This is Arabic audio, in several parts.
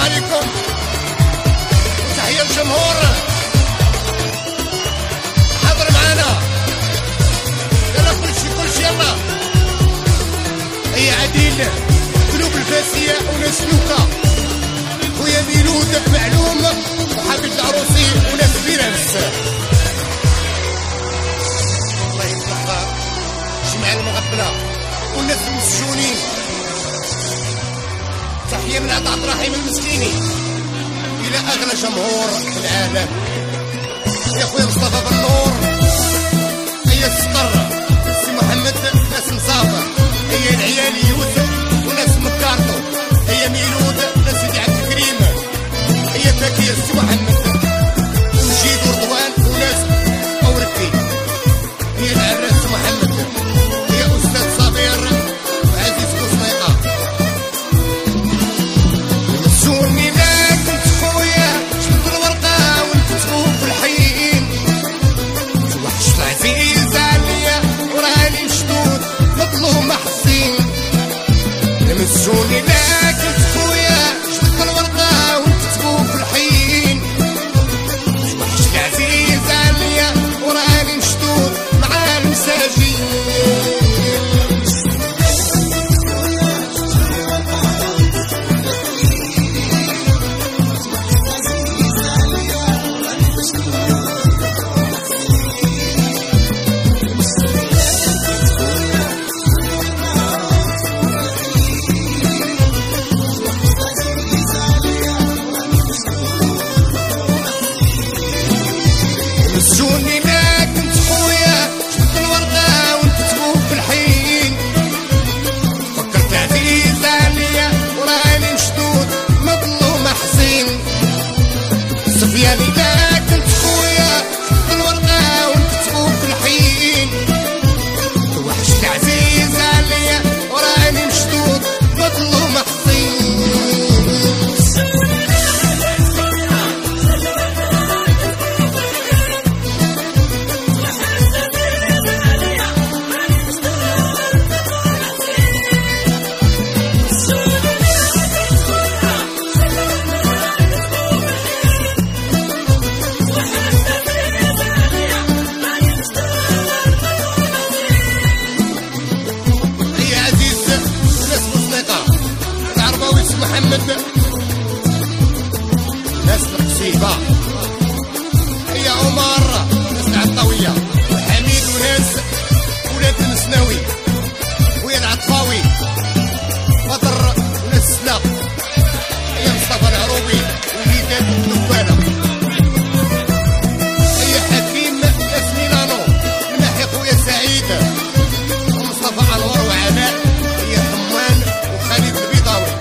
عليكم وتحية الجمهور حاضر معانا. يلا كلشي يلا. هي عديل قلوب الفاسية وناس لوكا خويا ميلود معلوم وحبيب العروسي وناس فيرانس. الله يصلحها جمع المغبلة والناس المسجونين. تحية من عطاء عبد الرحيم المسكيني إلى أغلى جمهور في العالم. يا خويا مصطفى بالنور، هيا السقر سي محمد ناس مصافى، هيا العيالي يوسف وناس مكارتو، هيا ميلود ناس سيدي عبد الكريم، هيا فاكية سي محمد ومجيد ورضوان وناس أوركي، هيا العراس محمد، هيا أستاذ صابر وعزيز بوسنيقة. مسوني لا كنت خويا شد الورقة ونكتبو في الحيين، توحشت عزيز عليا وراني مشدود مظلوم حزين. مسوني لا كنت خويا شد الورقة ونكتبو في الحيين، توحشت عزيز عليا وراني مشدود مع المساجين. مسجوني لا كنت خويا شد الورقة ونكتبو في الحين، فكرت عزيز عليا وراني مشدود مظلوم حزين. سفياني لا كنت خويا شد الورقة ونكتبو في الحين، توحشت عزيز عليا وراني مشدود مظلوم حزين. محمد ناس القصيبة، هي عمر ناس العطاوية، حميد وناس ولاد المسناوي، ويا العطفاوي، بدر وناس السلا، هي مصطفى العروبي وليدات النفالة، هي حكيم ناس ميلانو ناحي خويا سعيد ومصطفى انور وعلاء، هي حمان وخالد البيضاوي،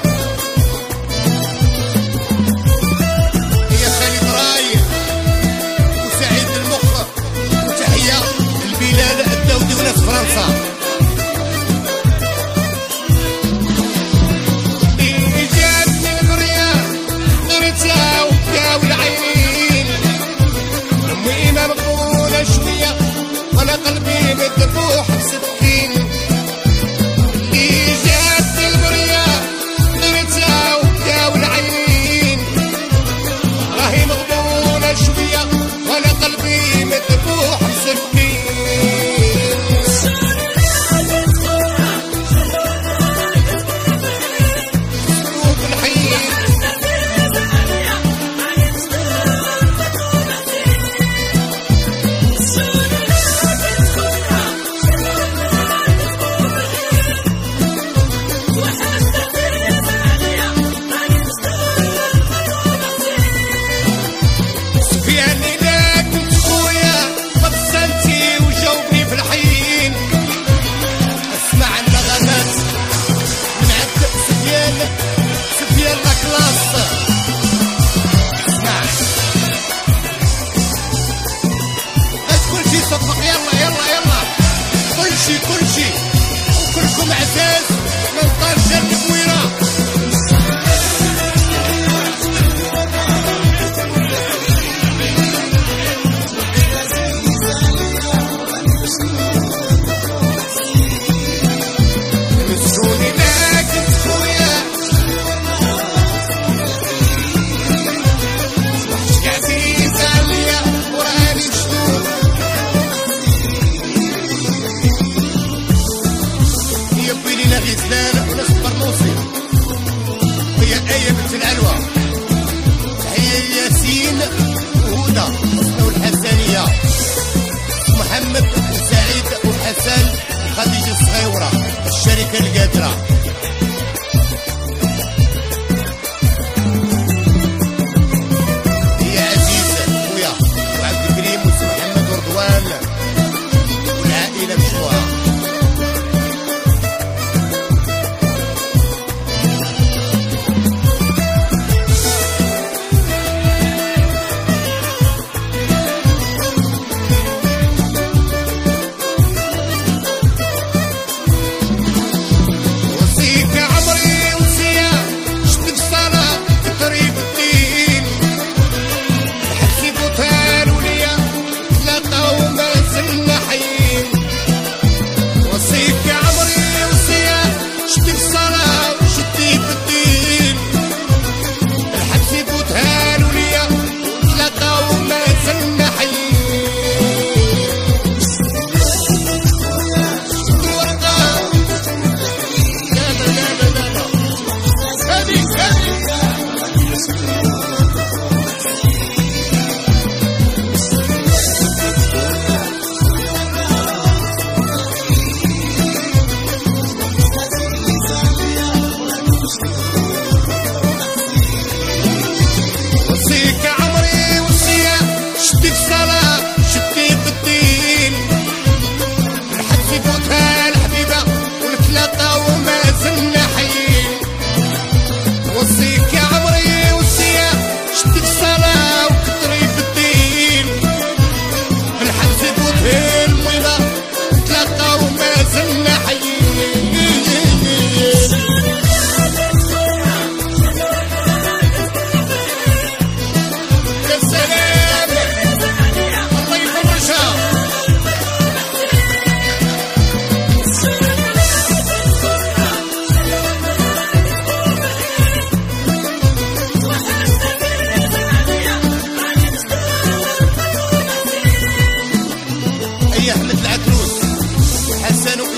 فرنسا. اللي جاتني البرية درتها وبكاو العينين، أمي ما مقبولة شوية وأنا قلبي مذبوح بسكين. اللي جاتني البرية درتها وبكاو العينين، راهي مقبولة شوية وأنا قلبي مذبوح بسكين. الهجرة. هي عزيزة خويا وعبد الكريم وسي محمد ورضوان والعائلة مجموعة. حسن